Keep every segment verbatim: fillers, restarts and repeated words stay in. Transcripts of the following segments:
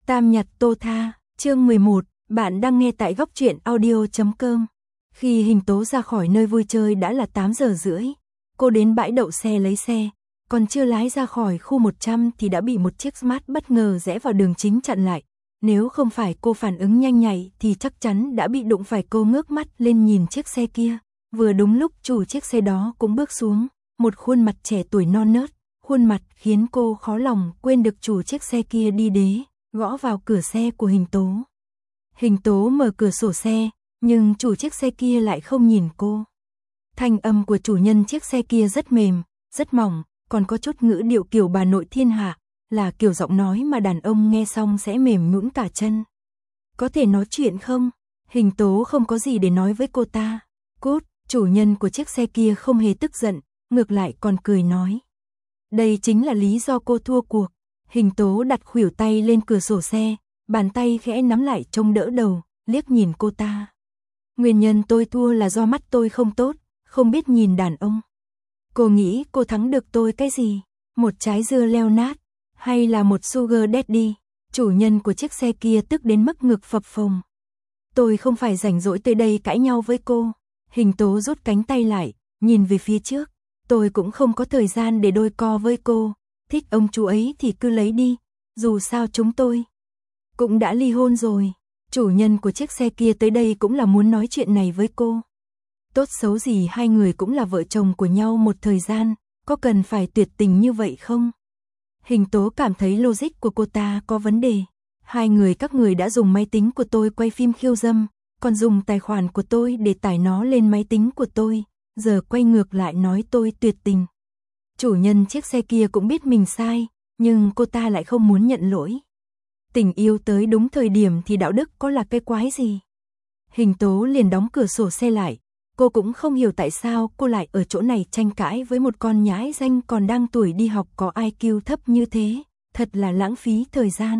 Tam nhật tô tha, chương mười một, bạn đang nghe tại góc truyện audio chấm com. Khi Hình Tố ra khỏi nơi vui chơi đã là tám giờ rưỡi. Cô đến bãi đậu xe lấy xe, còn chưa lái ra khỏi khu một trăm thì đã bị một chiếc Smart bất ngờ rẽ vào đường chính chặn lại. Nếu không phải cô phản ứng nhanh nhạy thì chắc chắn đã bị đụng phải. Cô ngước mắt lên nhìn chiếc xe kia. Vừa đúng lúc chủ chiếc xe đó cũng bước xuống, một khuôn mặt trẻ tuổi non nớt, khuôn mặt khiến cô khó lòng quên được. Chủ chiếc xe kia đi đế, gõ vào cửa xe của Hình Tố. Hình Tố mở cửa sổ xe, nhưng chủ chiếc xe kia lại không nhìn cô. Thanh âm của chủ nhân chiếc xe kia rất mềm, rất mỏng, còn có chút ngữ điệu kiểu bà nội thiên hạ, là kiểu giọng nói mà đàn ông nghe xong sẽ mềm nhũn cả chân. Có thể nói chuyện không? Hình Tố không có gì để nói với cô ta. Cút, chủ nhân của chiếc xe kia không hề tức giận, ngược lại còn cười nói. Đây chính là lý do cô thua cuộc. Hình Tố đặt khuỷu tay lên cửa sổ xe, bàn tay khẽ nắm lại chống đỡ đầu, liếc nhìn cô ta. Nguyên nhân tôi thua là do mắt tôi không tốt, không biết nhìn đàn ông. Cô nghĩ cô thắng được tôi cái gì? Một trái dưa leo nát, hay là một sugar daddy? Chủ nhân của chiếc xe kia tức đến mức ngực phập phồng. Tôi không phải rảnh rỗi tới đây cãi nhau với cô. Hình Tố rút cánh tay lại, nhìn về phía trước. Tôi cũng không có thời gian để đôi co với cô. Thích ông chú ấy thì cứ lấy đi. Dù sao chúng tôi cũng đã ly hôn rồi. Chủ nhân của chiếc xe kia tới đây cũng là muốn nói chuyện này với cô. Tốt xấu gì hai người cũng là vợ chồng của nhau một thời gian, có cần phải tuyệt tình như vậy không? Hình Tố cảm thấy logic của cô ta có vấn đề. Hai người các người đã dùng máy tính của tôi quay phim khiêu dâm, còn dùng tài khoản của tôi để tải nó lên máy tính của tôi, giờ quay ngược lại nói tôi tuyệt tình. Chủ nhân chiếc xe kia cũng biết mình sai, nhưng cô ta lại không muốn nhận lỗi. Tình yêu tới đúng thời điểm thì đạo đức có là cái quái gì? Hình Tố liền đóng cửa sổ xe lại. Cô cũng không hiểu tại sao cô lại ở chỗ này tranh cãi với một con nhãi danh còn đang tuổi đi học có i kiu thấp như thế, thật là lãng phí thời gian.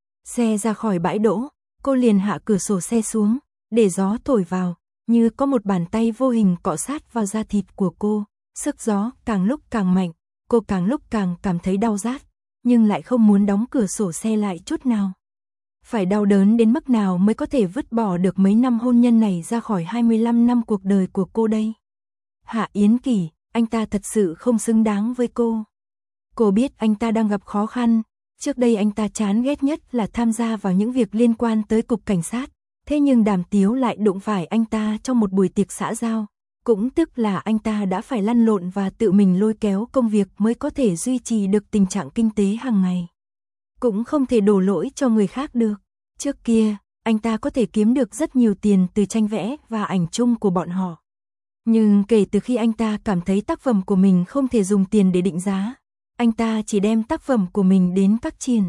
Xe ra khỏi bãi đỗ, cô liền hạ cửa sổ xe xuống, để gió thổi vào, như có một bàn tay vô hình cọ sát vào da thịt của cô. Sức gió càng lúc càng mạnh, cô càng lúc càng cảm thấy đau rát, nhưng lại không muốn đóng cửa sổ xe lại chút nào. Phải đau đớn đến mức nào mới có thể vứt bỏ được mấy năm hôn nhân này ra khỏi hai mươi lăm năm cuộc đời của cô đây? Hạ Yến Kỳ, anh ta thật sự không xứng đáng với cô. Cô biết anh ta đang gặp khó khăn, trước đây anh ta chán ghét nhất là tham gia vào những việc liên quan tới cục cảnh sát, thế nhưng Đàm Tiếu lại đụng phải anh ta trong một buổi tiệc xã giao, cũng tức là anh ta đã phải lăn lộn và tự mình lôi kéo công việc mới có thể duy trì được tình trạng kinh tế hàng ngày. Cũng không thể đổ lỗi cho người khác được. Trước kia, anh ta có thể kiếm được rất nhiều tiền từ tranh vẽ và ảnh chung của bọn họ. Nhưng kể từ khi anh ta cảm thấy tác phẩm của mình không thể dùng tiền để định giá, anh ta chỉ đem tác phẩm của mình đến các triển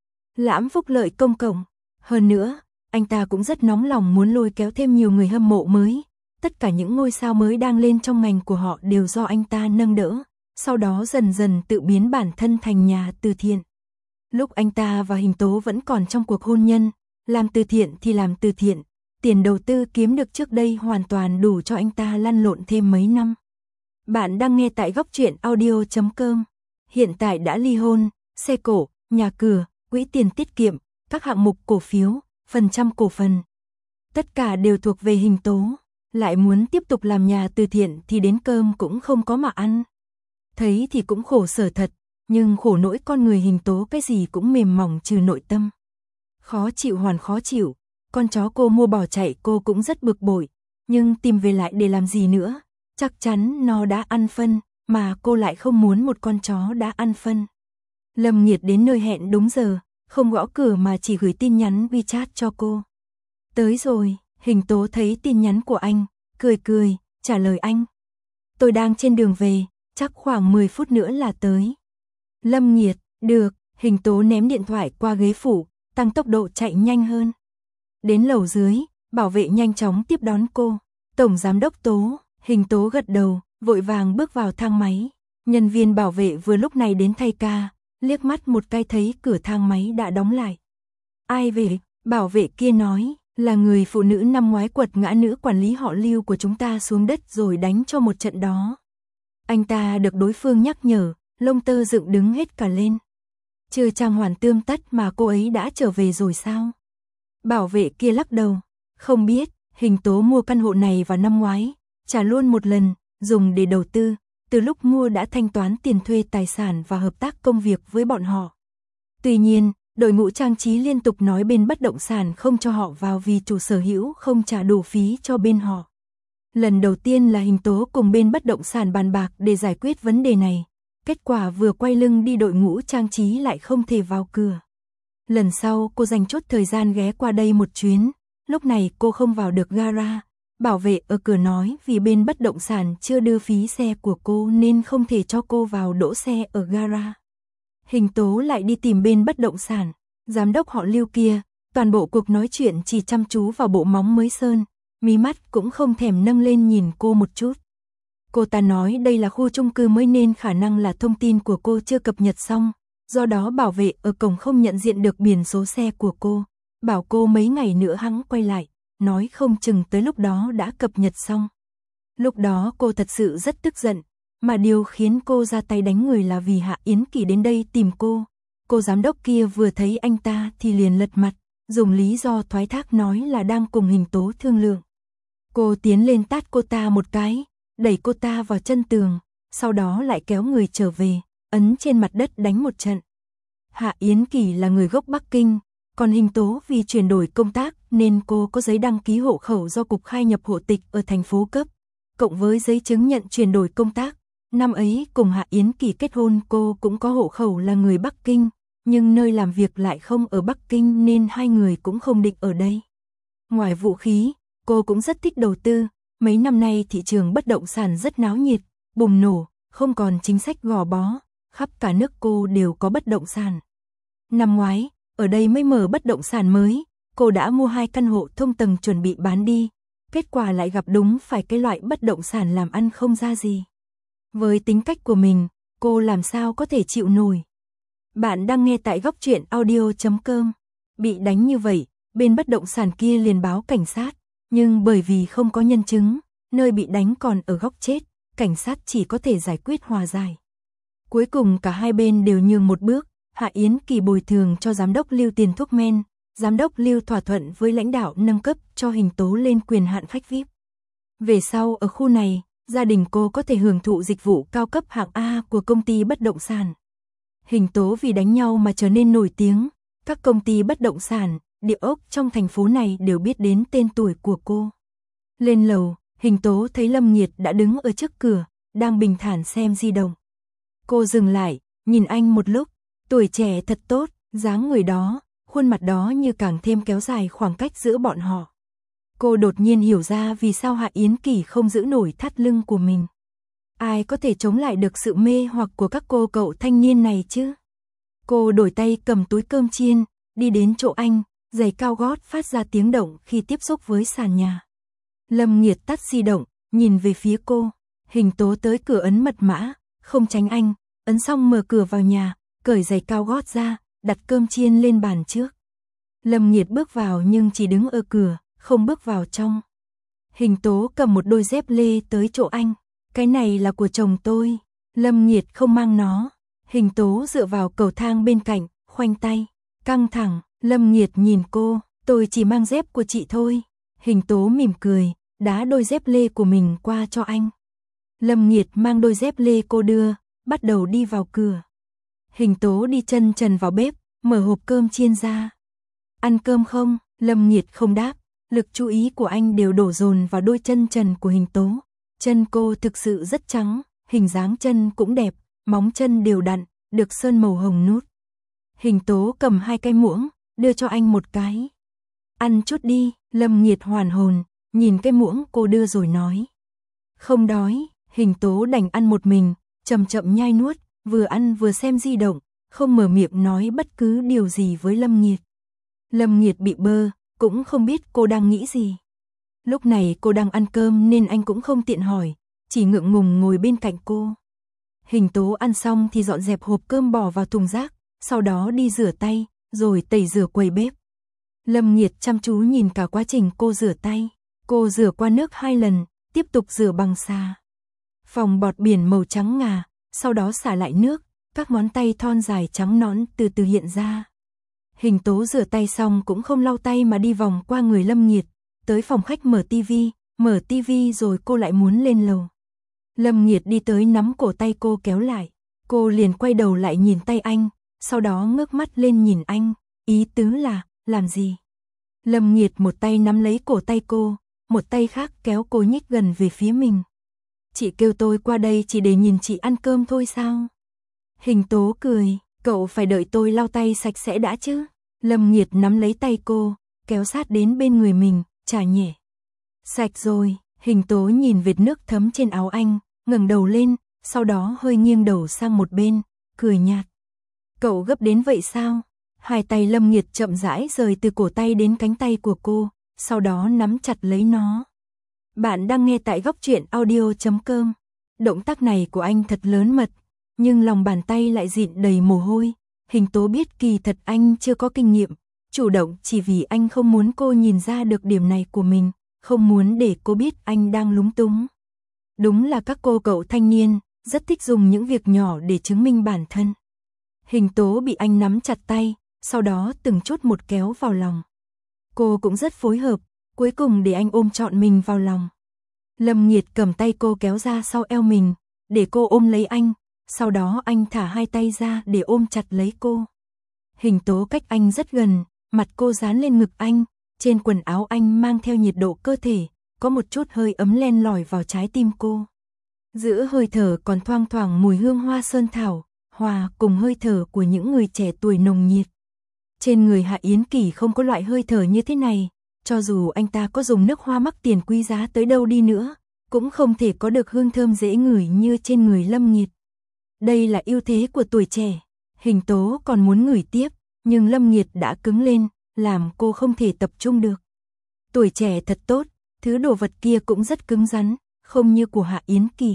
lãm phúc lợi công cộng. Hơn nữa, anh ta cũng rất nóng lòng muốn lôi kéo thêm nhiều người hâm mộ mới. Tất cả những ngôi sao mới đang lên trong ngành của họ đều do anh ta nâng đỡ, sau đó dần dần tự biến bản thân thành nhà từ thiện. Lúc anh ta và Hình Tố vẫn còn trong cuộc hôn nhân, làm từ thiện thì làm từ thiện, tiền đầu tư kiếm được trước đây hoàn toàn đủ cho anh ta lăn lộn thêm mấy năm. Bạn đang nghe tại góc truyện audio chấm com. Hiện tại đã ly hôn, xe cổ, nhà cửa, quỹ tiền tiết kiệm, các hạng mục cổ phiếu, phần trăm cổ phần. Tất cả đều thuộc về Hình Tố. Lại muốn tiếp tục làm nhà từ thiện thì đến cơm cũng không có mà ăn. Thấy thì cũng khổ sở thật, nhưng khổ nỗi con người Hình Tố cái gì cũng mềm mỏng trừ nội tâm. Khó chịu hoàn khó chịu, con chó cô mua bỏ chạy cô cũng rất bực bội, nhưng tìm về lại để làm gì nữa, chắc chắn nó đã ăn phân, mà cô lại không muốn một con chó đã ăn phân. Lâm Nghiệt đến nơi hẹn đúng giờ, không gõ cửa mà chỉ gửi tin nhắn WeChat cho cô. Tới rồi. Hình Tố thấy tin nhắn của anh, cười cười, trả lời anh. Tôi đang trên đường về, chắc khoảng mười phút nữa là tới. Lâm Nghiệt, được. Hình Tố ném điện thoại qua ghế phụ, tăng tốc độ chạy nhanh hơn. Đến lầu dưới, bảo vệ nhanh chóng tiếp đón cô. Tổng giám đốc Tố. Hình Tố gật đầu, vội vàng bước vào thang máy. Nhân viên bảo vệ vừa lúc này đến thay ca, liếc mắt một cái thấy cửa thang máy đã đóng lại. Ai về? Bảo vệ kia nói. Là người phụ nữ năm ngoái quật ngã nữ quản lý họ Lưu của chúng ta xuống đất rồi đánh cho một trận đó. Anh ta được đối phương nhắc nhở, lông tơ dựng đứng hết cả lên. Chưa trang hoàn tươm tất mà cô ấy đã trở về rồi sao? Bảo vệ kia lắc đầu. Không biết, Hình Tố mua căn hộ này vào năm ngoái, trả luôn một lần, dùng để đầu tư, từ lúc mua đã thanh toán tiền thuê tài sản và hợp tác công việc với bọn họ. Tuy nhiên, đội ngũ trang trí liên tục nói bên bất động sản không cho họ vào vì chủ sở hữu không trả đủ phí cho bên họ. Lần đầu tiên là Hình Tố cùng bên bất động sản bàn bạc để giải quyết vấn đề này. Kết quả vừa quay lưng đi đội ngũ trang trí lại không thể vào cửa. Lần sau cô dành chút thời gian ghé qua đây một chuyến, lúc này cô không vào được gara. Bảo vệ ở cửa nói vì bên bất động sản chưa đưa phí xe của cô nên không thể cho cô vào đỗ xe ở gara. Hình Tố lại đi tìm bên bất động sản, giám đốc họ Lưu kia, toàn bộ cuộc nói chuyện chỉ chăm chú vào bộ móng mới sơn, mí mắt cũng không thèm nâng lên nhìn cô một chút. Cô ta nói đây là khu chung cư mới nên khả năng là thông tin của cô chưa cập nhật xong, do đó bảo vệ ở cổng không nhận diện được biển số xe của cô, bảo cô mấy ngày nữa hắn quay lại, nói không chừng tới lúc đó đã cập nhật xong. Lúc đó cô thật sự rất tức giận, mà điều khiến cô ra tay đánh người là vì Hạ Yến Kỳ đến đây tìm cô. Cô giám đốc kia vừa thấy anh ta thì liền lật mặt, dùng lý do thoái thác nói là đang cùng Hình Tố thương lượng. Cô tiến lên tát cô ta một cái, đẩy cô ta vào chân tường, sau đó lại kéo người trở về, ấn trên mặt đất đánh một trận. Hạ Yến Kỳ là người gốc Bắc Kinh, còn Hình Tố vì chuyển đổi công tác nên cô có giấy đăng ký hộ khẩu do Cục Khai nhập hộ tịch ở thành phố cấp, cộng với giấy chứng nhận chuyển đổi công tác. Năm ấy cùng Hạ Yến Kỳ kết hôn cô cũng có hộ khẩu là người Bắc Kinh, nhưng nơi làm việc lại không ở Bắc Kinh nên hai người cũng không định ở đây. Ngoài vũ khí, cô cũng rất thích đầu tư, mấy năm nay thị trường bất động sản rất náo nhiệt, bùng nổ, không còn chính sách gò bó, khắp cả nước cô đều có bất động sản. Năm ngoái, ở đây mới mở bất động sản mới, cô đã mua hai căn hộ thông tầng chuẩn bị bán đi, kết quả lại gặp đúng phải cái loại bất động sản làm ăn không ra gì. Với tính cách của mình, cô làm sao có thể chịu nổi. Bạn đang nghe tại góc truyện audio chấm com. Bị đánh như vậy, bên bất động sản kia liền báo cảnh sát, nhưng bởi vì không có nhân chứng, nơi bị đánh còn ở góc chết, cảnh sát chỉ có thể giải quyết hòa giải. Cuối cùng cả hai bên đều nhường một bước, Hạ Yến Kỳ bồi thường cho giám đốc Lưu tiền thuốc men, giám đốc Lưu thỏa thuận với lãnh đạo nâng cấp cho Hình Tố lên quyền hạn khách vi ai pi. Về sau ở khu này, gia đình cô có thể hưởng thụ dịch vụ cao cấp hạng A của công ty bất động sản. Hình Tố vì đánh nhau mà trở nên nổi tiếng, các công ty bất động sản, địa ốc trong thành phố này đều biết đến tên tuổi của cô. Lên lầu, Hình Tố thấy Lâm Nhiệt đã đứng ở trước cửa, đang bình thản xem di động. Cô dừng lại, nhìn anh một lúc, tuổi trẻ thật tốt, dáng người đó, khuôn mặt đó như càng thêm kéo dài khoảng cách giữa bọn họ. Cô đột nhiên hiểu ra vì sao Hạ Yến Kỳ không giữ nổi thắt lưng của mình. Ai có thể chống lại được sự mê hoặc của các cô cậu thanh niên này chứ? Cô đổi tay cầm túi cơm chiên, đi đến chỗ anh, giày cao gót phát ra tiếng động khi tiếp xúc với sàn nhà. Lâm Nhiệt tắt di động, nhìn về phía cô. Hình Tố tới cửa ấn mật mã, không tránh anh, ấn xong mở cửa vào nhà, cởi giày cao gót ra, đặt cơm chiên lên bàn trước. Lâm Nhiệt bước vào nhưng chỉ đứng ở cửa, không bước vào trong. Hình Tố cầm một đôi dép lê tới chỗ anh. Cái này là của chồng tôi. Lâm Nhiệt không mang nó. Hình Tố dựa vào cầu thang bên cạnh, khoanh tay, căng thẳng. Lâm Nhiệt nhìn cô, tôi chỉ mang dép của chị thôi. Hình Tố mỉm cười, đá đôi dép lê của mình qua cho anh. Lâm Nhiệt mang đôi dép lê cô đưa, bắt đầu đi vào cửa. Hình Tố đi chân trần vào bếp, mở hộp cơm chiên ra. Ăn cơm không? Lâm Nhiệt không đáp, lực chú ý của anh đều đổ dồn vào đôi chân trần của Hình Tố. Chân cô thực sự rất trắng, hình dáng chân cũng đẹp, móng chân đều đặn, được sơn màu hồng nút. Hình Tố cầm hai cái muỗng, đưa cho anh một cái. Ăn chút đi. Lâm Nhiệt hoàn hồn, nhìn cái muỗng cô đưa rồi nói. Không đói. Hình Tố đành ăn một mình, chậm chậm nhai nuốt, vừa ăn vừa xem di động, không mở miệng nói bất cứ điều gì với Lâm Nhiệt. Lâm Nhiệt bị bơ, cũng không biết cô đang nghĩ gì. Lúc này cô đang ăn cơm nên anh cũng không tiện hỏi, chỉ ngượng ngùng ngồi bên cạnh cô. Hình Tố ăn xong thì dọn dẹp hộp cơm bỏ vào thùng rác, sau đó đi rửa tay, rồi tẩy rửa quầy bếp. Lâm Nhiệt chăm chú nhìn cả quá trình cô rửa tay. Cô rửa qua nước hai lần, tiếp tục rửa bằng xà phòng bọt biển màu trắng ngà, sau đó xả lại nước, các ngón tay thon dài trắng nõn từ từ hiện ra. Hình tố rửa tay xong cũng không lau tay mà đi vòng qua người Lâm Nghiệt, tới phòng khách mở tivi, mở tivi rồi cô lại muốn lên lầu. Lâm Nghiệt đi tới nắm cổ tay cô kéo lại, cô liền quay đầu lại nhìn tay anh, sau đó ngước mắt lên nhìn anh, ý tứ là, làm gì? Lâm Nghiệt một tay nắm lấy cổ tay cô, một tay khác kéo cô nhích gần về phía mình. Chị kêu tôi qua đây chỉ để nhìn chị ăn cơm thôi sao? Hình tố cười, cậu phải đợi tôi lau tay sạch sẽ đã chứ. Lâm Nghiệt nắm lấy tay cô, kéo sát đến bên người mình, chả nhẹ. Sạch rồi, hình tố nhìn vệt nước thấm trên áo anh, ngẩng đầu lên, sau đó hơi nghiêng đầu sang một bên, cười nhạt. Cậu gấp đến vậy sao? Hai tay Lâm Nghiệt chậm rãi rời từ cổ tay đến cánh tay của cô, sau đó nắm chặt lấy nó. Bạn đang nghe tại góc truyện audio chấm com. Động tác này của anh thật lớn mật, nhưng lòng bàn tay lại dịn đầy mồ hôi. Hình tố biết kỳ thật anh chưa có kinh nghiệm, chủ động chỉ vì anh không muốn cô nhìn ra được điểm này của mình, không muốn để cô biết anh đang lúng túng. Đúng là các cô cậu thanh niên, rất thích dùng những việc nhỏ để chứng minh bản thân. Hình tố bị anh nắm chặt tay, sau đó từng chút một kéo vào lòng. Cô cũng rất phối hợp, cuối cùng để anh ôm trọn mình vào lòng. Lâm Nghiệt cầm tay cô kéo ra sau eo mình, để cô ôm lấy anh, sau đó anh thả hai tay ra để ôm chặt lấy cô. Hình tố cách anh rất gần, mặt cô dán lên ngực anh, trên quần áo anh mang theo nhiệt độ cơ thể, có một chút hơi ấm len lỏi vào trái tim cô. Giữa hơi thở còn thoang thoảng mùi hương hoa sơn thảo, hòa cùng hơi thở của những người trẻ tuổi nồng nhiệt. Trên người Hạ Yến Kỳ không có loại hơi thở như thế này, cho dù anh ta có dùng nước hoa mắc tiền quý giá tới đâu đi nữa, cũng không thể có được hương thơm dễ ngửi như trên người Lâm Nghiệt. Đây là ưu thế của tuổi trẻ. Hình tố còn muốn ngửi tiếp, nhưng Lâm Nghiệt đã cứng lên, làm cô không thể tập trung được. Tuổi trẻ thật tốt, thứ đồ vật kia cũng rất cứng rắn, không như của Hạ Yến Kỳ.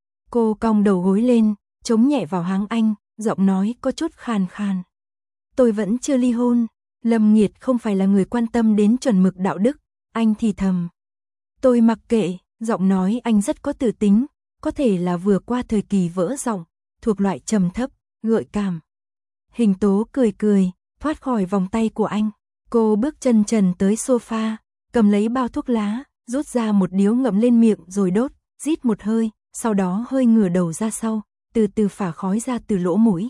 Cô cong đầu gối lên, chống nhẹ vào háng anh, giọng nói có chút khàn khàn. Tôi vẫn chưa ly hôn. Lâm Nghiệt không phải là người quan tâm đến chuẩn mực đạo đức, anh thì thầm. Tôi mặc kệ, giọng nói anh rất có tự tính, có thể là vừa qua thời kỳ vỡ giọng, thuộc loại trầm thấp, gợi cảm. Hình tố cười cười, thoát khỏi vòng tay của anh. Cô bước chân trần tới sofa, cầm lấy bao thuốc lá, rút ra một điếu ngậm lên miệng rồi đốt, rít một hơi, sau đó hơi ngửa đầu ra sau, từ từ phả khói ra từ lỗ mũi.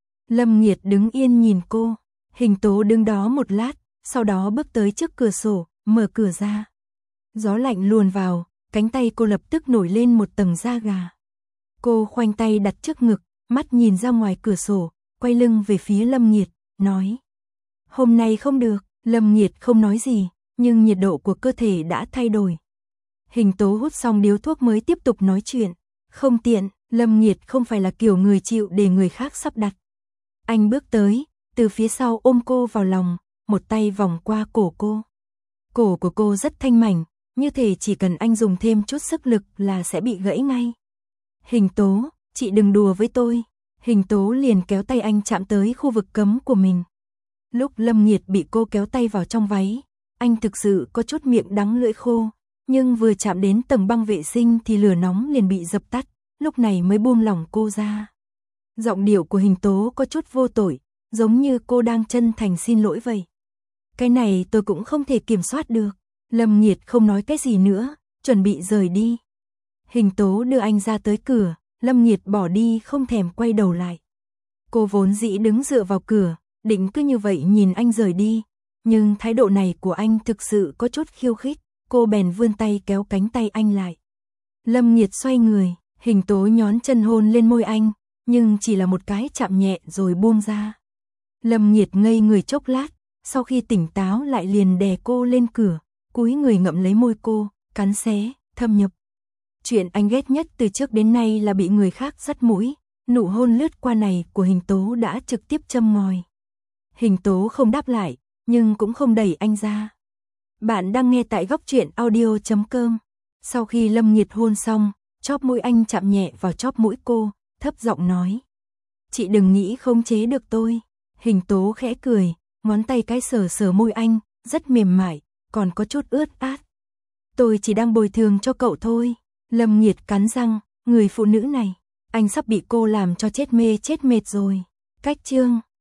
Lâm Nghiệt đứng yên nhìn cô. Hình tố đứng đó một lát, sau đó bước tới trước cửa sổ, mở cửa ra. Gió lạnh luồn vào, cánh tay cô lập tức nổi lên một tầng da gà. Cô khoanh tay đặt trước ngực, mắt nhìn ra ngoài cửa sổ, quay lưng về phía Lâm Nghiệt, nói. Hôm nay không được. Lâm Nghiệt không nói gì, nhưng nhiệt độ của cơ thể đã thay đổi. Hình tố hút xong điếu thuốc mới tiếp tục nói chuyện. Không tiện, Lâm Nghiệt không phải là kiểu người chịu để người khác sắp đặt. Anh bước tới, từ phía sau ôm cô vào lòng, một tay vòng qua cổ cô. Cổ của cô rất thanh mảnh, như thể chỉ cần anh dùng thêm chút sức lực là sẽ bị gãy ngay. Hình tố, chị đừng đùa với tôi. Hình tố liền kéo tay anh chạm tới khu vực cấm của mình. Lúc Lâm Nghiệt bị cô kéo tay vào trong váy, anh thực sự có chút miệng đắng lưỡi khô, nhưng vừa chạm đến tầng băng vệ sinh thì lửa nóng liền bị dập tắt, lúc này mới buông lỏng cô ra. Giọng điệu của Hình tố có chút vô tội, giống như cô đang chân thành xin lỗi vậy. Cái này tôi cũng không thể kiểm soát được. Lâm Nghiệt không nói cái gì nữa, chuẩn bị rời đi. Hình tố đưa anh ra tới cửa, Lâm Nghiệt bỏ đi không thèm quay đầu lại. Cô vốn dĩ đứng dựa vào cửa, định cứ như vậy nhìn anh rời đi, nhưng thái độ này của anh thực sự có chút khiêu khích, cô bèn vươn tay kéo cánh tay anh lại. Lâm Nghiệt xoay người, Hình tố nhón chân hôn lên môi anh, nhưng chỉ là một cái chạm nhẹ rồi buông ra. Lâm Nghiệt ngây người chốc lát, sau khi tỉnh táo lại liền đè cô lên cửa, cúi người ngậm lấy môi cô, cắn xé, thâm nhập. Chuyện anh ghét nhất từ trước đến nay là bị người khác dắt mũi, nụ hôn lướt qua này của Hình tố đã trực tiếp châm ngòi. Hình tố không đáp lại, nhưng cũng không đẩy anh ra. Bạn đang nghe tại góc truyện audio chấm com. Sau khi Lâm Nghiệt hôn xong, chóp mũi anh chạm nhẹ vào chóp mũi cô, thấp giọng nói. Chị đừng nghĩ khống chế được tôi. Hình tố khẽ cười, ngón tay cái sờ sờ môi anh, rất mềm mại, còn có chút ướt át. Tôi chỉ đang bồi thường cho cậu thôi. Lâm Nghiệt cắn răng, người phụ nữ này, Anh sắp bị cô làm cho chết mê chết mệt rồi. Cách chương